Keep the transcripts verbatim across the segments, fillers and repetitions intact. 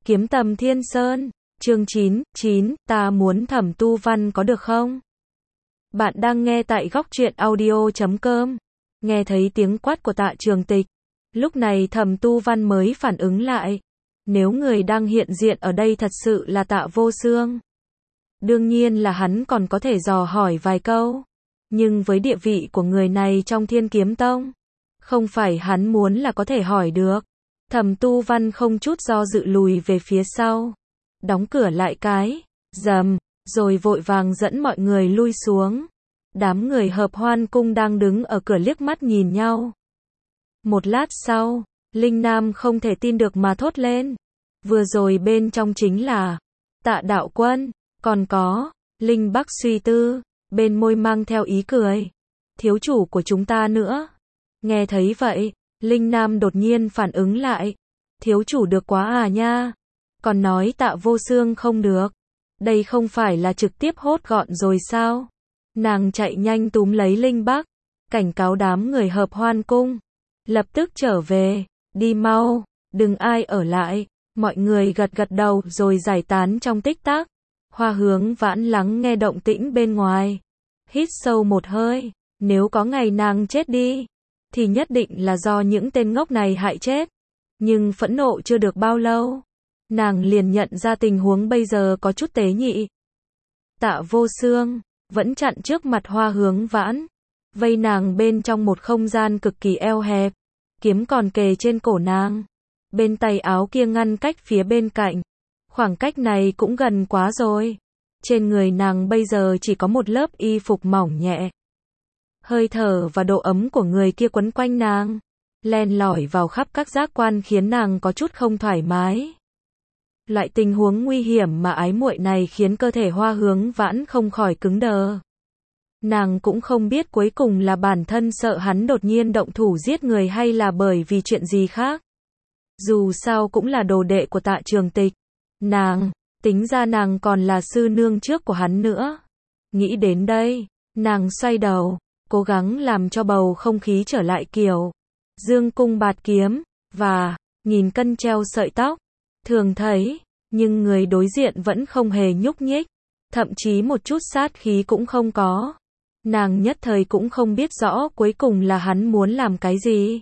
Kiếm Tầm Thiên Sơn, chương chín, chín, ta muốn Thẩm Tu Văn có được không? Bạn đang nghe tại góc truyện audio chấm com. Nghe thấy tiếng quát của Tạ Trường Tịch. Lúc này Thẩm Tu Văn mới phản ứng lại. Nếu người đang hiện diện ở đây thật sự là Tạ Vô Xương. Đương nhiên là hắn còn có thể dò hỏi vài câu. Nhưng với địa vị của người này trong Thiên Kiếm Tông, không phải hắn muốn là có thể hỏi được. Thẩm Tu Văn không chút do dự lùi về phía sau. Đóng cửa lại cái, rầm, rồi vội vàng dẫn mọi người lui xuống. Đám người Hợp Hoan Cung đang đứng ở cửa liếc mắt nhìn nhau. Một lát sau, Linh Nam không thể tin được mà thốt lên. Vừa rồi bên trong chính là Tạ đạo quân, còn có Linh Bắc suy tư, bên môi mang theo ý cười. Thiếu chủ của chúng ta nữa. Nghe thấy vậy, Linh Nam đột nhiên phản ứng lại. Thiếu chủ được quá à nha. Còn nói Tạ Vô Xương không được. Đây không phải là trực tiếp hốt gọn rồi sao? Nàng chạy nhanh túm lấy Linh Bắc, cảnh cáo đám người Hợp Hoan Cung. Lập tức trở về, đi mau, đừng ai ở lại. Mọi người gật gật đầu rồi giải tán trong tích tắc. Hoa Hướng Vãn lắng nghe động tĩnh bên ngoài. Hít sâu một hơi, nếu có ngày nàng chết đi, thì nhất định là do những tên ngốc này hại chết. Nhưng phẫn nộ chưa được bao lâu, nàng liền nhận ra tình huống bây giờ có chút tế nhị. Tạ Vô Xương vẫn chặn trước mặt Hoa Hướng Vãn, vây nàng bên trong một không gian cực kỳ eo hẹp, kiếm còn kề trên cổ nàng, bên tay áo kia ngăn cách phía bên cạnh. Khoảng cách này cũng gần quá rồi. Trên người nàng bây giờ chỉ có một lớp y phục mỏng nhẹ. Hơi thở và độ ấm của người kia quấn quanh nàng, len lỏi vào khắp các giác quan khiến nàng có chút không thoải mái. Loại tình huống nguy hiểm mà ái muội này khiến cơ thể Hoa Hướng Vãn không khỏi cứng đờ. Nàng cũng không biết cuối cùng là bản thân sợ hắn đột nhiên động thủ giết người hay là bởi vì chuyện gì khác. Dù sao cũng là đồ đệ của Tạ Trường Tịch. Nàng, tính ra nàng còn là sư nương trước của hắn nữa. Nghĩ đến đây, nàng xoay đầu, cố gắng làm cho bầu không khí trở lại kiểu dương cung bạt kiếm, và nghìn cân treo sợi tóc. Thường thấy, nhưng người đối diện vẫn không hề nhúc nhích, thậm chí một chút sát khí cũng không có. Nàng nhất thời cũng không biết rõ cuối cùng là hắn muốn làm cái gì.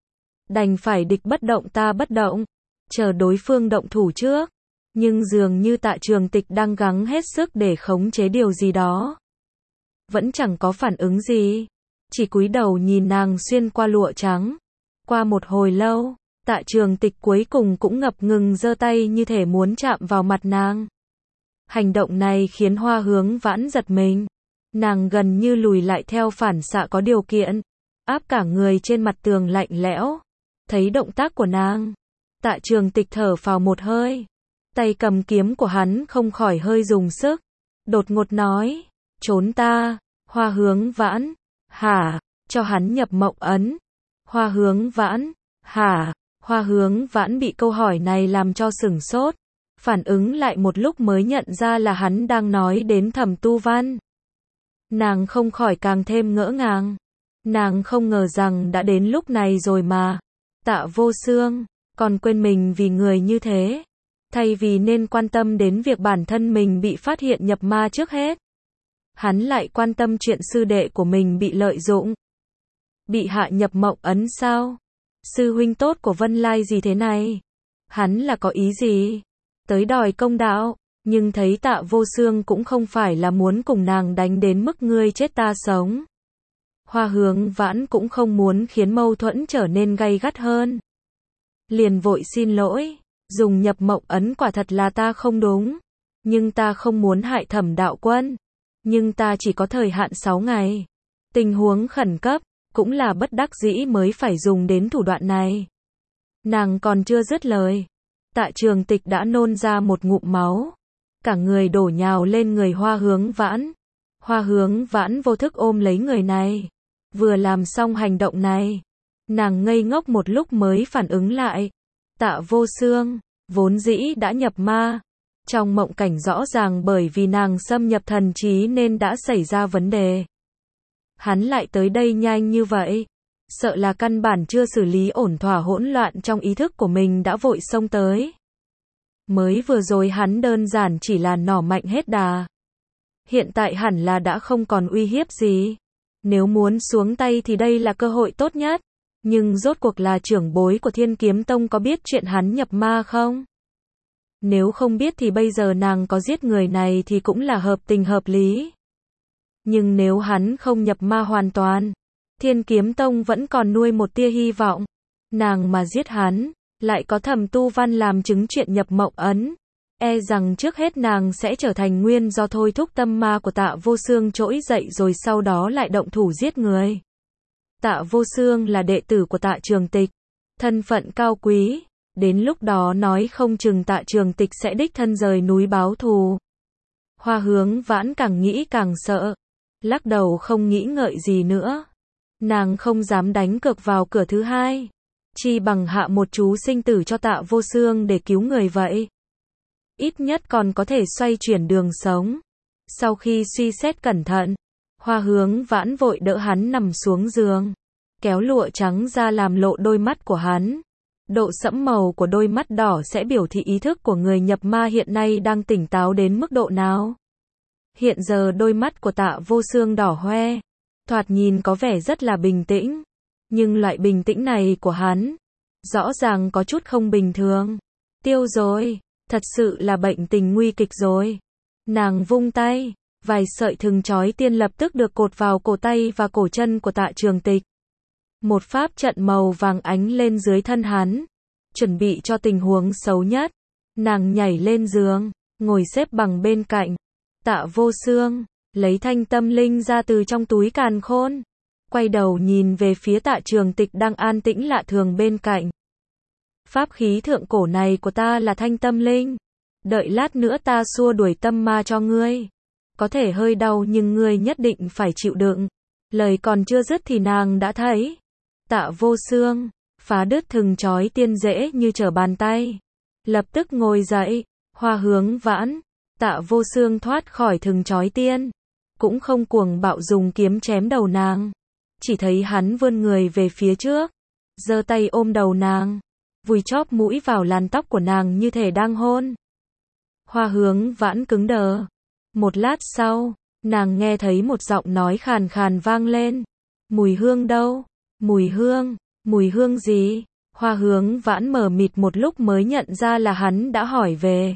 Đành phải địch bất động ta bất động, chờ đối phương động thủ trước. Nhưng dường như Tạ Trường Tịch đang gắng hết sức để khống chế điều gì đó. Vẫn chẳng có phản ứng gì, chỉ cúi đầu nhìn nàng xuyên qua lụa trắng. Qua một hồi lâu, Tạ Trường Tịch cuối cùng cũng ngập ngừng giơ tay như thể muốn chạm vào mặt nàng. Hành động này khiến Hoa Hướng Vãn giật mình. Nàng gần như lùi lại theo phản xạ có điều kiện, áp cả người trên mặt tường lạnh lẽo. Thấy động tác của nàng, Tạ Trường Tịch thở phào một hơi. Tay cầm kiếm của hắn không khỏi hơi dùng sức. Đột ngột nói, trốn ta. Hoa Hướng Vãn, hả, cho hắn nhập mộng ấn. Hoa Hướng Vãn, hả, Hoa Hướng Vãn bị câu hỏi này làm cho sửng sốt. Phản ứng lại một lúc mới nhận ra là hắn đang nói đến Thẩm Tu Văn. Nàng không khỏi càng thêm ngỡ ngàng. Nàng không ngờ rằng đã đến lúc này rồi mà. Tạ Vô Xương, còn quên mình vì người như thế. Thay vì nên quan tâm đến việc bản thân mình bị phát hiện nhập ma trước hết, hắn lại quan tâm chuyện sư đệ của mình bị lợi dụng. Bị hạ nhập mộng ấn sao? Sư huynh tốt của Vân Lai gì thế này? Hắn là có ý gì? Tới đòi công đạo, nhưng thấy Tạ Vô Xương cũng không phải là muốn cùng nàng đánh đến mức ngươi chết ta sống. Hoa Hướng Vãn cũng không muốn khiến mâu thuẫn trở nên gay gắt hơn. Liền vội xin lỗi. Dùng nhập mộng ấn quả thật là ta không đúng. Nhưng ta không muốn hại Thẩm đạo quân. Nhưng ta chỉ có thời hạn sáu ngày. Tình huống khẩn cấp, cũng là bất đắc dĩ mới phải dùng đến thủ đoạn này. Nàng còn chưa dứt lời. Tạ Trường Tịch đã nôn ra một ngụm máu. Cả người đổ nhào lên người Hoa Hướng Vãn. Hoa Hướng Vãn vô thức ôm lấy người này. Vừa làm xong hành động này, nàng ngây ngốc một lúc mới phản ứng lại. Tạ Vô Xương, vốn dĩ đã nhập ma. Trong mộng cảnh rõ ràng bởi vì nàng xâm nhập thần trí nên đã xảy ra vấn đề. Hắn lại tới đây nhanh như vậy. Sợ là căn bản chưa xử lý ổn thỏa hỗn loạn trong ý thức của mình đã vội xông tới. Mới vừa rồi hắn đơn giản chỉ là nỏ mạnh hết đà. Hiện tại hẳn là đã không còn uy hiếp gì. Nếu muốn xuống tay thì đây là cơ hội tốt nhất. Nhưng rốt cuộc là trưởng bối của Thiên Kiếm Tông có biết chuyện hắn nhập ma không? Nếu không biết thì bây giờ nàng có giết người này thì cũng là hợp tình hợp lý. Nhưng nếu hắn không nhập ma hoàn toàn, Thiên Kiếm Tông vẫn còn nuôi một tia hy vọng. Nàng mà giết hắn, lại có Thẩm Tu Văn làm chứng chuyện nhập mộng ấn. E rằng trước hết nàng sẽ trở thành nguyên do thôi thúc tâm ma của Tạ Vô Xương trỗi dậy rồi sau đó lại động thủ giết người. Tạ Vô Xương là đệ tử của Tạ Trường Tịch, thân phận cao quý, đến lúc đó nói không chừng Tạ Trường Tịch sẽ đích thân rời núi báo thù. Hoa Hướng Vãn càng nghĩ càng sợ, lắc đầu không nghĩ ngợi gì nữa. Nàng không dám đánh cược vào cửa thứ hai, chi bằng hạ một chú sinh tử cho Tạ Vô Xương để cứu người vậy. Ít nhất còn có thể xoay chuyển đường sống. Sau khi suy xét cẩn thận, Hoa Hướng Vãn vội đỡ hắn nằm xuống giường, kéo lụa trắng ra làm lộ đôi mắt của hắn. Độ sẫm màu của đôi mắt đỏ sẽ biểu thị ý thức của người nhập ma hiện nay đang tỉnh táo đến mức độ nào. Hiện giờ đôi mắt của Tạ Vô Xương đỏ hoe, thoạt nhìn có vẻ rất là bình tĩnh. Nhưng loại bình tĩnh này của hắn, rõ ràng có chút không bình thường. Tiêu rồi, thật sự là bệnh tình nguy kịch rồi. Nàng vung tay, vài sợi thừng chói tiên lập tức được cột vào cổ tay và cổ chân của Tạ Trường Tịch. Một pháp trận màu vàng ánh lên dưới thân hắn, chuẩn bị cho tình huống xấu nhất. Nàng nhảy lên giường, ngồi xếp bằng bên cạnh. Tạ Vô Xương lấy thanh tâm linh ra từ trong túi càn khôn, quay đầu nhìn về phía Tạ Trường Tịch đang an tĩnh lạ thường bên cạnh. Pháp khí thượng cổ này của ta là thanh tâm linh, đợi lát nữa ta xua đuổi tâm ma cho ngươi. Có thể hơi đau nhưng ngươi nhất định phải chịu đựng. Lời còn chưa dứt thì nàng đã thấy Tạ Vô Xương phá đứt thừng chói tiên dễ như trở bàn tay, lập tức ngồi dậy. Hoa Hướng Vãn, Tạ Vô Xương thoát khỏi thừng chói tiên, cũng không cuồng bạo dùng kiếm chém đầu nàng, chỉ thấy hắn vươn người về phía trước, giơ tay ôm đầu nàng, vùi chóp mũi vào làn tóc của nàng như thể đang hôn. Hoa Hướng Vãn cứng đờ. Một lát sau, nàng nghe thấy một giọng nói khàn khàn vang lên. Mùi hương đâu? Mùi hương? Mùi hương gì? Hoa Hướng Vãn mờ mịt một lúc mới nhận ra là hắn đã hỏi về.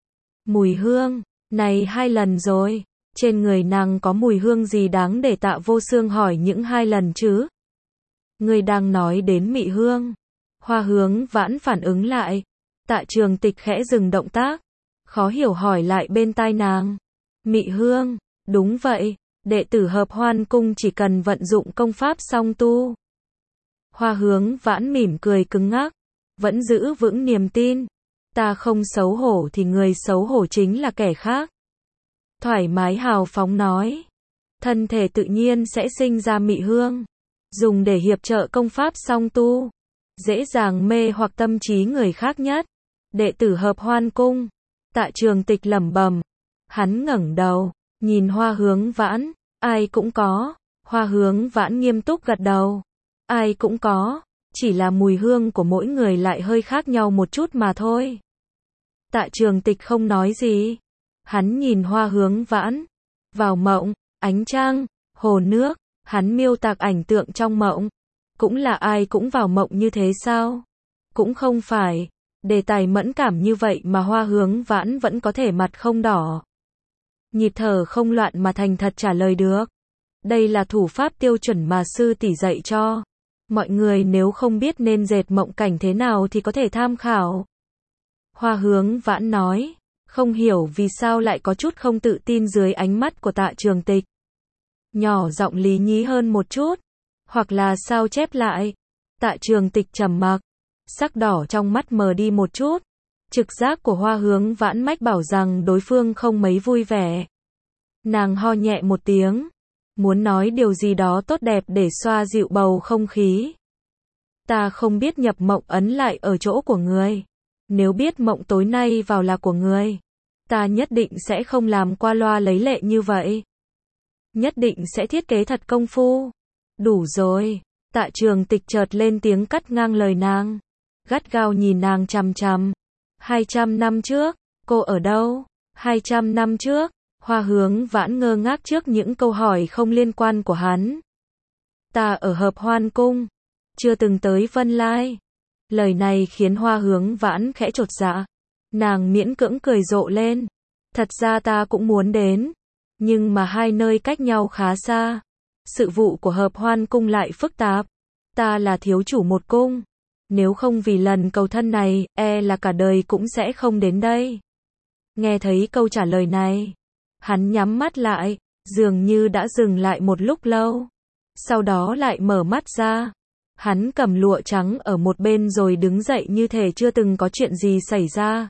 Mùi hương? Này hai lần rồi. Trên người nàng có mùi hương gì đáng để Tạ Vô Xương hỏi những hai lần chứ? Người đang nói đến mị hương. Hoa Hướng Vãn phản ứng lại. Tạ Trường Tịch khẽ dừng động tác, khó hiểu hỏi lại bên tai nàng. Mị hương? Đúng vậy, đệ tử Hợp Hoan Cung chỉ cần vận dụng công pháp song tu. Hoa Hướng Vãn mỉm cười cứng ngắc, vẫn giữ vững niềm tin. Ta không xấu hổ thì người xấu hổ chính là kẻ khác. Thoải mái hào phóng nói. Thân thể tự nhiên sẽ sinh ra mị hương, dùng để hiệp trợ công pháp song tu, dễ dàng mê hoặc tâm trí người khác nhất. Đệ tử Hợp Hoan Cung. Tạ Trường Tịch lẩm bẩm. Hắn ngẩng đầu, nhìn Hoa Hướng Vãn. Ai cũng có. Hoa Hướng Vãn nghiêm túc gật đầu. Ai cũng có, chỉ là mùi hương của mỗi người lại hơi khác nhau một chút mà thôi. Tạ Trường Tịch không nói gì. Hắn nhìn Hoa Hướng Vãn. Vào mộng, ánh trăng, hồ nước, hắn miêu tả ảnh tượng trong mộng. Cũng là ai cũng vào mộng như thế sao? Cũng không phải. Đề tài mẫn cảm như vậy mà Hoa Hướng Vãn vẫn có thể mặt không đỏ, nhịp thở không loạn mà thành thật trả lời được. Đây là thủ pháp tiêu chuẩn mà sư tỷ dạy cho. Mọi người nếu không biết nên dệt mộng cảnh thế nào thì có thể tham khảo. Hoa Hướng Vãn nói, không hiểu vì sao lại có chút không tự tin dưới ánh mắt của Tạ Trường Tịch. Nhỏ giọng lý nhí hơn một chút, hoặc là sao chép lại. Tạ Trường Tịch trầm mặc, sắc đỏ trong mắt mờ đi một chút. Trực giác của Hoa Hướng Vãn mách bảo rằng đối phương không mấy vui vẻ. Nàng ho nhẹ một tiếng, muốn nói điều gì đó tốt đẹp để xoa dịu bầu không khí. Ta không biết nhập mộng ấn lại ở chỗ của người. Nếu biết mộng tối nay vào là của người, ta nhất định sẽ không làm qua loa lấy lệ như vậy. Nhất định sẽ thiết kế thật công phu. Đủ rồi. Tạ Trường Tịch chợt lên tiếng cắt ngang lời nàng, gắt gao nhìn nàng chằm chằm. hai trăm năm trước, cô ở đâu? hai trăm năm trước, Hoa Hướng Vãn ngơ ngác trước những câu hỏi không liên quan của hắn. Ta ở Hợp Hoan Cung, chưa từng tới Vân Lai. Lời này khiến Hoa Hướng Vãn khẽ chột dạ. Nàng miễn cưỡng cười rộ lên. Thật ra ta cũng muốn đến, nhưng mà hai nơi cách nhau khá xa. Sự vụ của Hợp Hoan Cung lại phức tạp. Ta là thiếu chủ một cung. Nếu không vì lần cầu thân này, e là cả đời cũng sẽ không đến đây. Nghe thấy câu trả lời này, hắn nhắm mắt lại, dường như đã dừng lại một lúc lâu. Sau đó lại mở mắt ra. Hắn cầm lụa trắng ở một bên rồi đứng dậy như thể chưa từng có chuyện gì xảy ra.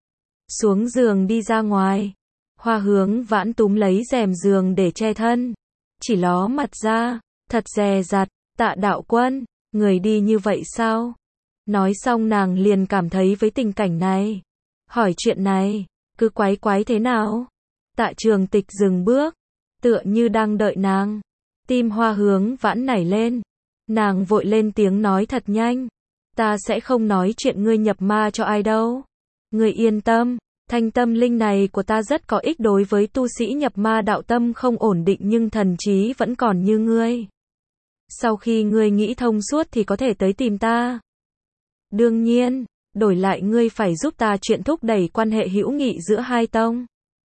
Xuống giường đi ra ngoài. Hoa Hướng Vãn túm lấy rèm giường để che thân. Chỉ ló mặt ra, thật dè dặt, Tạ đạo quân, người đi như vậy sao? Nói xong nàng liền cảm thấy với tình cảnh này. Hỏi chuyện này, cứ quái quái thế nào? Tạ Trường Tịch dừng bước, tựa như đang đợi nàng. Tim Hoa Hướng Vãn nảy lên. Nàng vội lên tiếng nói thật nhanh. Ta sẽ không nói chuyện ngươi nhập ma cho ai đâu. Ngươi yên tâm, thanh tâm linh này của ta rất có ích đối với tu sĩ nhập ma đạo tâm không ổn định nhưng thần trí vẫn còn như ngươi. Sau khi ngươi nghĩ thông suốt thì có thể tới tìm ta. Đương nhiên, đổi lại ngươi phải giúp ta chuyện thúc đẩy quan hệ hữu nghị giữa hai tông.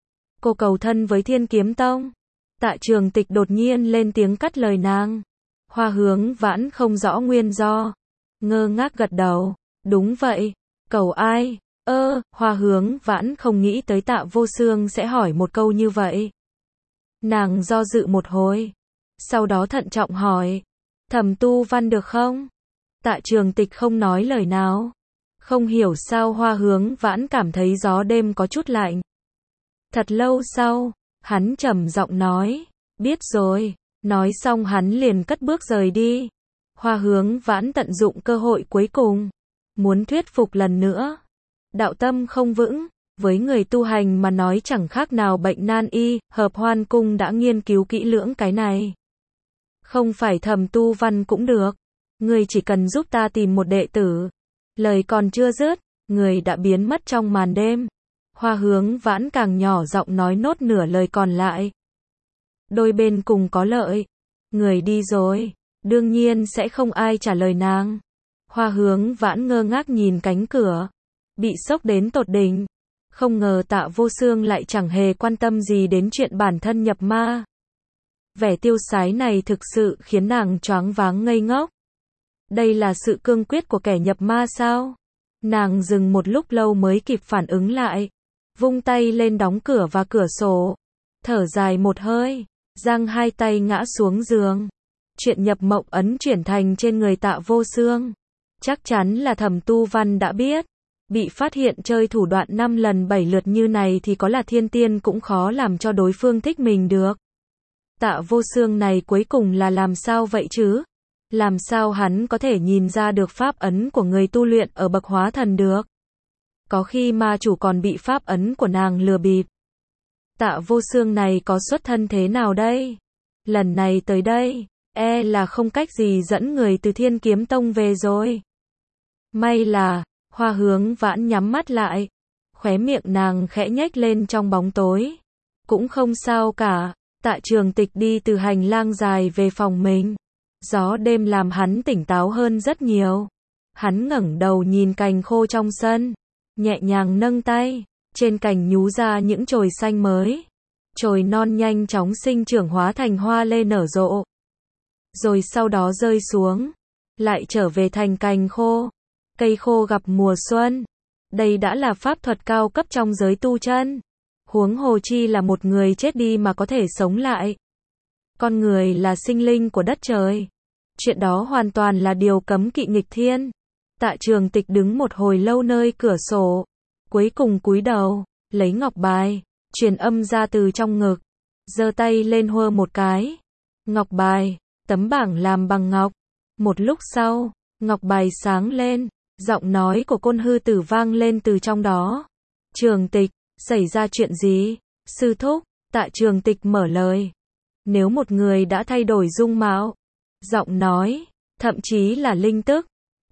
Cô cầu thân với Thiên Kiếm Tông. Tạ Trường Tịch đột nhiên lên tiếng cắt lời nàng. Hoa Hướng Vãn không rõ nguyên do. Ngơ ngác gật đầu. Đúng vậy. Cầu ai? Ơ, Hoa Hướng Vãn không nghĩ tới Tạ Vô Xương sẽ hỏi một câu như vậy. Nàng do dự một hồi. Sau đó thận trọng hỏi. Thẩm Tu Văn được không? Tạ Trường Tịch không nói lời nào. Không hiểu sao Hoa Hướng Vãn cảm thấy gió đêm có chút lạnh. Thật lâu sau, hắn trầm giọng nói. Biết rồi. Nói xong hắn liền cất bước rời đi. Hoa Hướng Vãn tận dụng cơ hội cuối cùng. Muốn thuyết phục lần nữa. Đạo tâm không vững. Với người tu hành mà nói chẳng khác nào bệnh nan y. Hợp Hoan Cung đã nghiên cứu kỹ lưỡng cái này. Không phải Thẩm Tu Văn cũng được. Người chỉ cần giúp ta tìm một đệ tử. Lời còn chưa dứt, người đã biến mất trong màn đêm. Hoa Hướng Vãn càng nhỏ giọng nói nốt nửa lời còn lại. Đôi bên cùng có lợi. Người đi rồi, đương nhiên sẽ không ai trả lời nàng. Hoa Hướng Vãn ngơ ngác nhìn cánh cửa. Bị sốc đến tột đỉnh. Không ngờ Tạ Vô Xương lại chẳng hề quan tâm gì đến chuyện bản thân nhập ma. Vẻ tiêu sái này thực sự khiến nàng choáng váng ngây ngốc. Đây là sự cương quyết của kẻ nhập ma sao? Nàng dừng một lúc lâu mới kịp phản ứng lại. Vung tay lên đóng cửa và cửa sổ. Thở dài một hơi. Giang hai tay ngã xuống giường. Chuyện nhập mộng ấn chuyển thành trên người Tạ Vô Xương. Chắc chắn là Thẩm Tu Văn đã biết. Bị phát hiện chơi thủ đoạn năm lần bảy lượt như này thì có là thiên tiên cũng khó làm cho đối phương thích mình được. Tạ Vô Xương này cuối cùng là làm sao vậy chứ? Làm sao hắn có thể nhìn ra được pháp ấn của người tu luyện ở bậc hóa thần được? Có khi ma chủ còn bị pháp ấn của nàng lừa bịp. Tạ Vô Xương này có xuất thân thế nào đây? Lần này tới đây, e là không cách gì dẫn người từ Thiên Kiếm Tông về rồi. May là, Hoa Hướng Vãn nhắm mắt lại. Khóe miệng nàng khẽ nhếch lên trong bóng tối. Cũng không sao cả. Tạ Trường Tịch đi từ hành lang dài về phòng mình. Gió đêm làm hắn tỉnh táo hơn rất nhiều. Hắn ngẩng đầu nhìn cành khô trong sân. Nhẹ nhàng nâng tay. Trên cành nhú ra những chồi xanh mới. Chồi non nhanh chóng sinh trưởng hóa thành hoa lê nở rộ. Rồi sau đó rơi xuống. Lại trở về thành cành khô. Cây khô gặp mùa xuân. Đây đã là pháp thuật cao cấp trong giới tu chân. Huống hồ chi là một người chết đi mà có thể sống lại. Con người là sinh linh của đất trời. Chuyện đó hoàn toàn là điều cấm kỵ nghịch thiên. Tạ Trường Tịch đứng một hồi lâu nơi cửa sổ. Cuối cùng cúi đầu, lấy ngọc bài, truyền âm ra từ trong ngực. Giơ tay lên hơ một cái. Ngọc bài, tấm bảng làm bằng ngọc. Một lúc sau, ngọc bài sáng lên. Giọng nói của Côn Hư Tử vang lên từ trong đó. Trường Tịch, xảy ra chuyện gì? Sư thúc, Tạ Trường Tịch mở lời. Nếu một người đã thay đổi dung mạo, giọng nói, thậm chí là linh tức,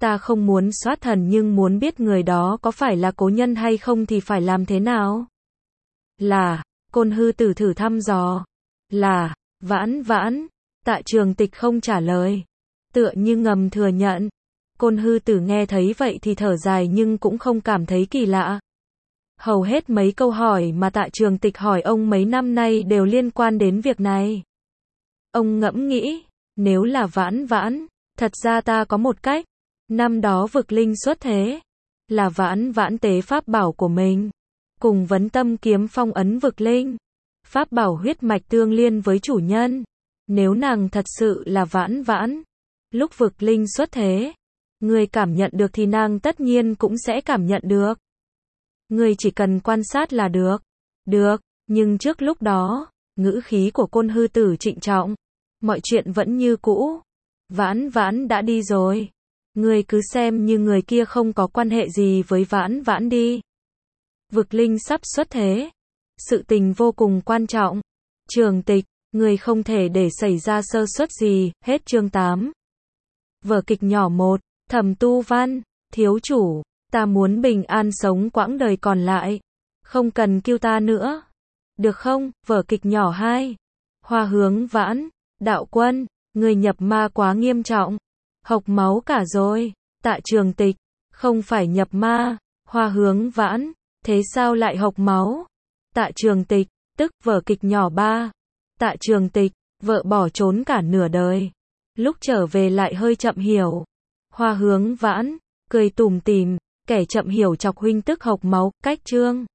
Ta không muốn soát thần nhưng muốn biết người đó có phải là cố nhân hay không thì phải làm thế nào? Là, Côn Hư Tử thử thăm dò. Là, Vãn Vãn. Tạ Trường Tịch không trả lời. Tựa như ngầm thừa nhận. Côn Hư Tử nghe thấy vậy thì thở dài nhưng cũng không cảm thấy kỳ lạ. Hầu hết mấy câu hỏi mà Tạ Trường Tịch hỏi ông mấy năm nay đều liên quan đến việc này. Ông ngẫm nghĩ, nếu là Vãn Vãn, thật ra ta có một cách. Năm đó vực linh xuất thế, là Vãn Vãn tế pháp bảo của mình, cùng vấn tâm kiếm phong ấn vực linh. Pháp bảo huyết mạch tương liên với chủ nhân. Nếu nàng thật sự là Vãn Vãn, lúc vực linh xuất thế, người cảm nhận được thì nàng tất nhiên cũng sẽ cảm nhận được. Người chỉ cần quan sát là được. Được, nhưng trước lúc đó, ngữ khí của Côn Hư Tử trịnh trọng. Mọi chuyện vẫn như cũ. Vãn Vãn đã đi rồi. Người cứ xem như người kia không có quan hệ gì với Vãn Vãn đi. Vực linh sắp xuất thế. Sự tình vô cùng quan trọng. Trường Tịch, người không thể để xảy ra sơ suất gì. Hết chương tám. Vở kịch nhỏ một. Thẩm Tu Văn. Thiếu chủ, ta muốn bình an sống quãng đời còn lại. Không cần kêu ta nữa. Được không? Vở kịch nhỏ hai. Hoa Hướng Vãn. Đạo quân, người nhập ma quá nghiêm trọng. Hộc máu cả rồi. Tạ Trường Tịch, không phải nhập ma. Hoa Hướng Vãn, thế sao lại hộc máu? Tạ Trường Tịch, tức vở kịch nhỏ ba. Tạ Trường Tịch, vợ bỏ trốn cả nửa đời. Lúc trở về lại hơi chậm hiểu. Hoa Hướng Vãn, cười tủm tỉm, kẻ chậm hiểu chọc huynh tức hộc máu, cách chương.